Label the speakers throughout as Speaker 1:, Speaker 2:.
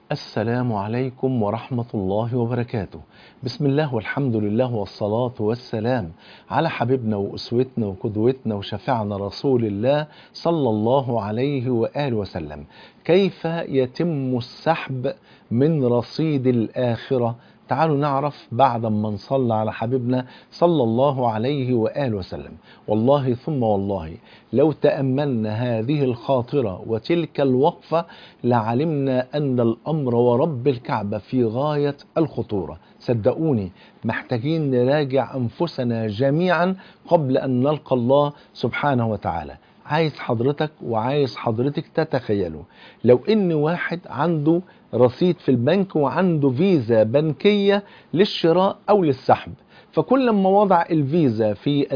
Speaker 1: السلام عليكم ورحمة الله وبركاته. بسم الله والحمد لله والصلاة والسلام على حبيبنا وأسوتنا وقدوتنا وشفيعنا رسول الله صلى الله عليه وآله وسلم. كيف يتم السحب من رصيد الآخرة؟ تعالوا نعرف بعد ما نصلى على حبيبنا صلى الله عليه وآله وسلم. والله ثم والله لو تأملنا هذه الخاطرة وتلك الوقفة لعلمنا أن الأمر ورب الكعبة في غاية الخطورة. صدقوني محتاجين نراجع أنفسنا جميعا قبل أن نلقى الله سبحانه وتعالى. عايز حضرتك وعايز حضرتك تتخيلوا لو ان واحد عنده رصيد في البنك وعنده فيزا بنكية للشراء او للسحب، فكل ما وضع الفيزا في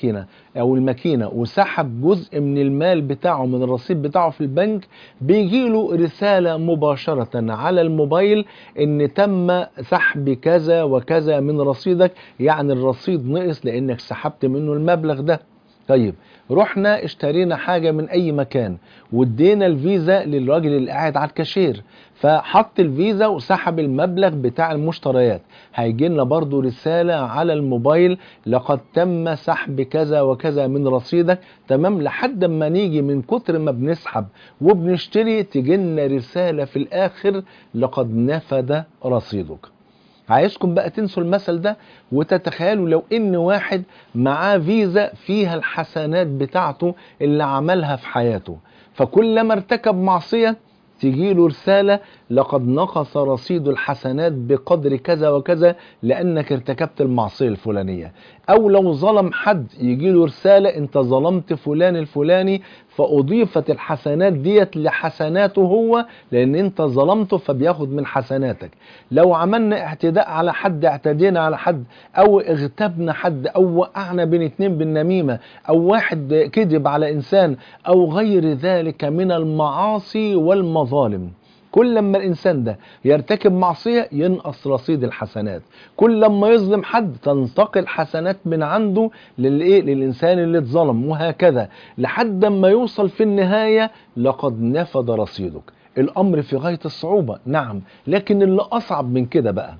Speaker 1: الماكينة وسحب جزء من المال بتاعه من الرصيد بتاعه في البنك، بيجيله رسالة مباشرة على الموبايل ان تم سحب كذا وكذا من رصيدك، يعني الرصيد نقص لانك سحبت منه المبلغ ده. طيب رحنا اشترينا حاجة من اي مكان وادينا الفيزا للراجل اللي قاعد على الكاشير، فحط الفيزا وسحب المبلغ بتاع المشتريات، هيجي لنا برضو رسالة على الموبايل لقد تم سحب كذا وكذا من رصيدك. تمام، لحد ما نيجي من كتر ما بنسحب وبنشتري تيجي لنا رسالة في الاخر لقد نفد رصيدك. عايزكم بقى تنسوا المثل ده وتتخيلوا لو ان واحد معاه فيزا فيها الحسنات بتاعته اللي عملها في حياته، فكلما ارتكب معصية تجيله رسالة لقد نقص رصيد الحسنات بقدر كذا وكذا لأنك ارتكبت المعصية الفلانية. أو لو ظلم حد يجيله رسالة أنت ظلمت فلان الفلاني فأضيفت الحسنات ديت لحسناته هو لأن أنت ظلمته فبياخد من حسناتك. لو عملنا اعتداء على حد، اعتدينا على حد أو اغتبنا حد أو وقعنا بين اتنين بالنميمة أو واحد كذب على إنسان أو غير ذلك من المعاصي والمظالم، كل لما الإنسان ده يرتكب معصية ينقص رصيد الحسنات، كل لما يظلم حد تنتقل حسنات من عنده للإنسان اللي اتظلم، وهكذا لحد ما يوصل في النهاية لقد نفد رصيدك. الأمر في غاية الصعوبة، نعم، لكن اللي أصعب من كده بقى،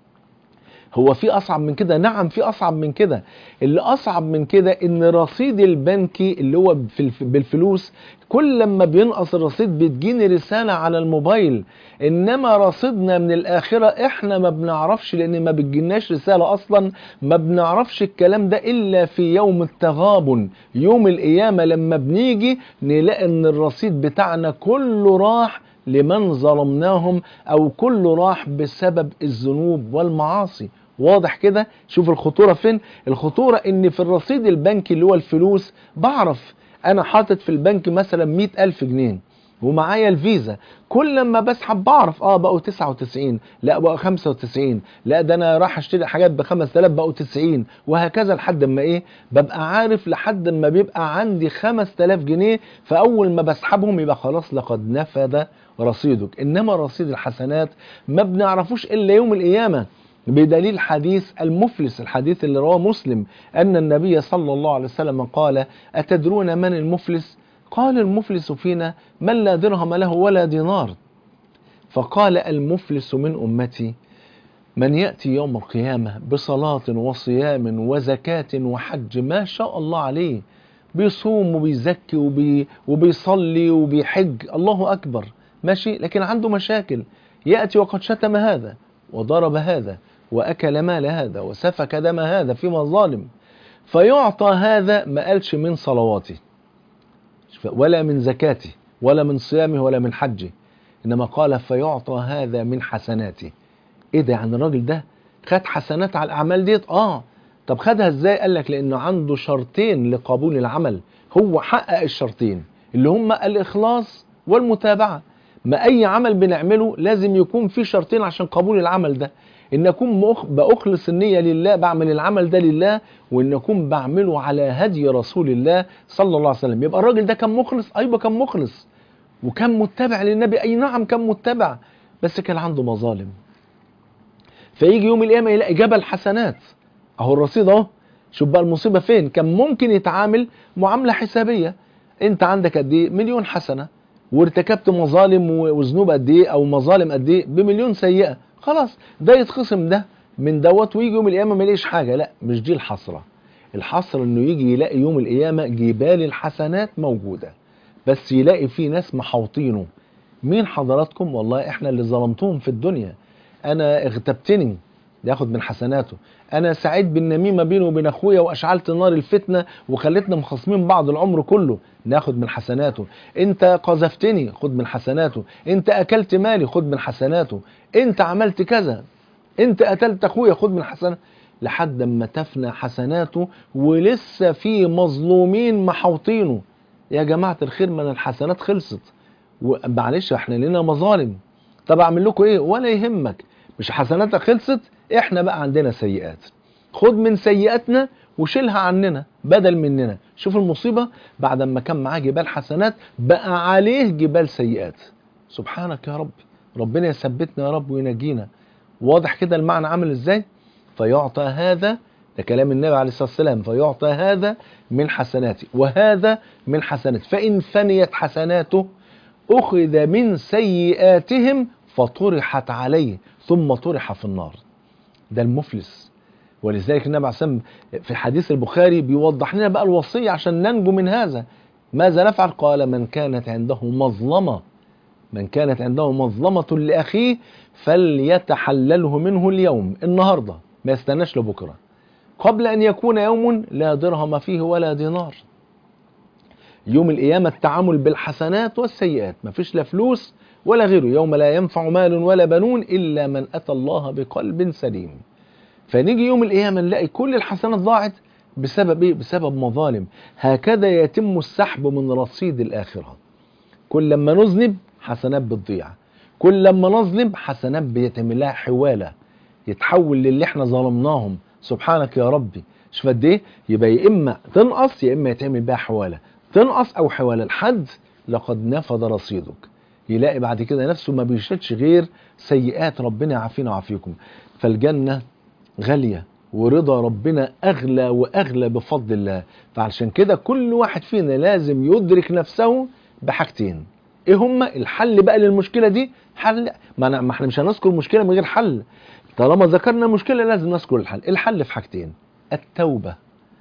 Speaker 1: هو في أصعب من كده؟ نعم في أصعب من كده. اللي أصعب من كده إن رصيد البنكي اللي هو بالفلوس كل لما بينقص الرصيد بتجيني رسالة على الموبايل، إنما رصيدنا من الآخرة إحنا ما بنعرفش لأن ما بتجيناش رسالة أصلا، ما بنعرفش الكلام ده إلا في يوم التغابن، يوم القيامة لما بنيجي نلاقي إن الرصيد بتاعنا كله راح لمن ظلمناهم أو كله راح بسبب الذنوب والمعاصي. واضح كده؟ شوف الخطورة فين؟ الخطورة ان في الرصيد البنكي اللي هو الفلوس بعرف انا حاطط في البنك مثلا 100,000 جنيه ومعايا الفيزا، كل لما بسحب بعرف بقوا 99، لا بقوا 95، لا ده انا راح اشتري حاجات ب 5000 بقوا 90، وهكذا لحد ما ببقى عارف لحد ما بيبقى عندي 5000 جنيه، فاول ما بسحبهم يبقى خلاص لقد نفد رصيدك. انما رصيد الحسنات ما بنعرفوش الا يوم القيامة، بدليل حديث المفلس، الحديث اللي رواه مسلم أن النبي صلى الله عليه وسلم قال: أتدرون من المفلس؟ قال: المفلس فينا من لا درهم له ولا دينار. فقال: المفلس من أمتي من يأتي يوم القيامة بصلاة وصيام وزكاة وحج ما شاء الله عليه، بيصوم وبيزكي وبيصلي وبيحج، الله أكبر، ماشي، لكن عنده مشاكل، يأتي وقد شتم هذا وضرب هذا وأكل مال هذا وسفك دم هذا في مظالم، فيعطى هذا، ما قالش من صلواته ولا من زكاته ولا من صيامه ولا من حجه، إنما قال فيعطى هذا من حسناته. ايه ده؟ يعني الراجل ده خد حسنات على الأعمال ديت؟ طب خدها ازاي؟ قال لك لأنه عنده شرطين لقبول العمل، هو حقق الشرطين اللي هم الإخلاص والمتابعة. ما أي عمل بنعمله لازم يكون فيه شرطين عشان قبول العمل ده، إن أكون بأخلص النية لله، بعمل العمل ده لله، وإن أكون بعمله على هدي رسول الله صلى الله عليه وسلم. يبقى الراجل ده كان مخلص؟ أيوة كان مخلص، وكان متبع للنبي، أي نعم كان متبع، بس كان عنده مظالم. فيجي يوم القيامة يلاقي جبل حسنات، اهو الرصيد اهو. شوف بقى المصيبة فين؟ كان ممكن يتعامل معاملة حسابية، انت عندك قد ايه؟ 1,000,000 حسنة، وارتكبت مظالم وذنوب قد ايه او مظالم قد ايه بمليون سيئه، خلاص ده يتخصم ده من دوت ويجي يوم القيامه ما يلاقيش حاجه. لا، مش دي الحسره. الحسره انه يجي يلاقي يوم القيامه جبال الحسنات موجوده، بس يلاقي في ناس محوطينه. مين حضراتكم؟ والله احنا اللي ظلمتهم في الدنيا. انا اغتبتني، ياخد من حسناته. انا سعيت بالنميمه بيني وبين اخويا واشعلت نار الفتنه وخلتنا مخاصمين بعض العمر كله، ناخد من حسناته. انت قذفتني، خد من حسناته. انت اكلت مالي، خد من حسناته. انت عملت كذا، انت قتلت اخويا، خد من حسناته. لحد ما تفنى حسناته ولسه في مظلومين محوطينه. يا جماعه الخير، من الحسنات خلصت، ومعلش احنا لنا مظالم. طب اعمل لكم ايه؟ ولا يهمك، مش حسناتك خلصت، احنا بقى عندنا سيئات، خد من سيئاتنا وشيلها عننا بدل مننا. شوف المصيبة، بعد ما كان معاه جبال حسنات بقى عليه جبال سيئات. سبحانك يا رب، ربنا يثبتنا يا رب وينجينا. واضح كده المعنى عامل ازاي؟ فيعطى هذا، ده كلام النبي عليه الصلاة والسلام، فيعطى هذا من حسناته وهذا من حسناته، فإن فنيت حسناته أخذ من سيئاتهم فطرحت عليه ثم طرح في النار. ده المفلس. ولذلك النبي عليه الصلاة والسلام في حديث البخاري بيوضح لنا بقى الوصية عشان ننجو من هذا. ماذا نفعل؟ قال من كانت عنده مظلمة لأخيه فليتحلله منه اليوم، النهاردة، ما يستناش لبكرة، قبل أن يكون يوم لا درهم فيه ولا دينار. يوم القيامة التعامل بالحسنات والسيئات، مفيش لا فلوس ولا غيره. يوم لا ينفع مال ولا بنون إلا من أتى الله بقلب سليم. فنيجي يوم القيامة نلاقي كل الحسنات ضاعت بسبب إيه؟ بسبب مظالم. هكذا يتم السحب من رصيد الآخرة. كل لما نذنب حسنات بتضيع، كل لما نظلم حسنات بيتم لها حوالة، يتحول للي احنا ظلمناهم. سبحانك يا ربي، شوف قد ايه. يبقى يا اما تنقص يا اما يتعمل بها حواله، تنقص او حواله لحد لقد نفذ رصيدك. يلاقي بعد كده نفسه ما بيشهدش غير سيئات. ربنا يعافينا ويعافيكم. فالجنه غاليه ورضا ربنا اغلى واغلى بفضل الله. فعشان كده كل واحد فينا لازم يدرك نفسه بحاجتين. ايه هما الحل بقى للمشكله دي؟ حل ما احنا مش هنذكر مشكله من غير حل. طالما ذكرنا مشكلة لازم نذكر الحل. الحل في حاجتين: التوبة،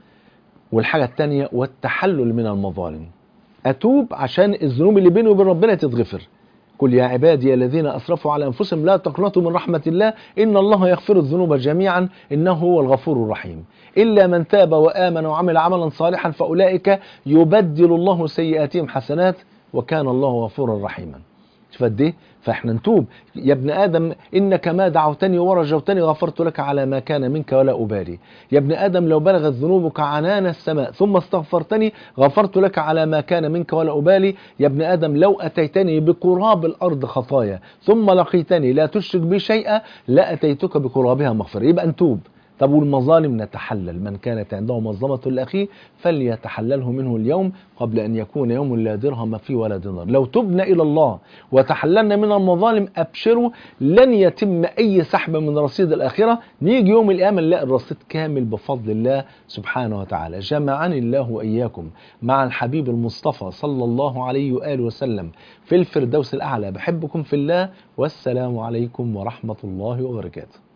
Speaker 1: والحاجة التانية والتحلل من المظالم. أتوب عشان الذنوب اللي بيني وبين ربنا تتغفر. قل يا عبادي الذين أسرفوا على أنفسهم لا تقنطوا من رحمة الله إن الله يغفر الذنوب جميعا إنه هو الغفور الرحيم. إلا من تاب وآمن وعمل عملا صالحا فأولئك يبدل الله سيئاتهم حسنات وكان الله غفورا رحيما. شوف قد ايه. فاحنا نتوب. يا ابن ادم انك ما دعوتني ورجوتني غفرت لك على ما كان منك ولا ابالي. يا ابن ادم لو بلغت ذنوبك عنان السماء ثم استغفرتني غفرت لك على ما كان منك ولا ابالي. يا ابن ادم لو اتيتني بقراب الارض خطايا ثم لقيتني لا تشرك بي شيئا لاتيتك بقرابها مغفرة. يبقى نتوب. طب والمظالم نتحلل. من كانت عنده مظلمة لأخيه فليتحلله منه اليوم قبل أن يكون يوم لا درهم فيه ولا دينار. لو تبنا إلى الله وتحللنا من المظالم أبشروا لن يتم أي سحب من رصيد الآخرة. نيجي يوم القيامة نلاقي الرصيد كامل بفضل الله سبحانه وتعالى. جمعني الله وإياكم مع الحبيب المصطفى صلى الله عليه وآله وسلم في الفردوس الأعلى. بحبكم في الله، والسلام عليكم ورحمة الله وبركاته.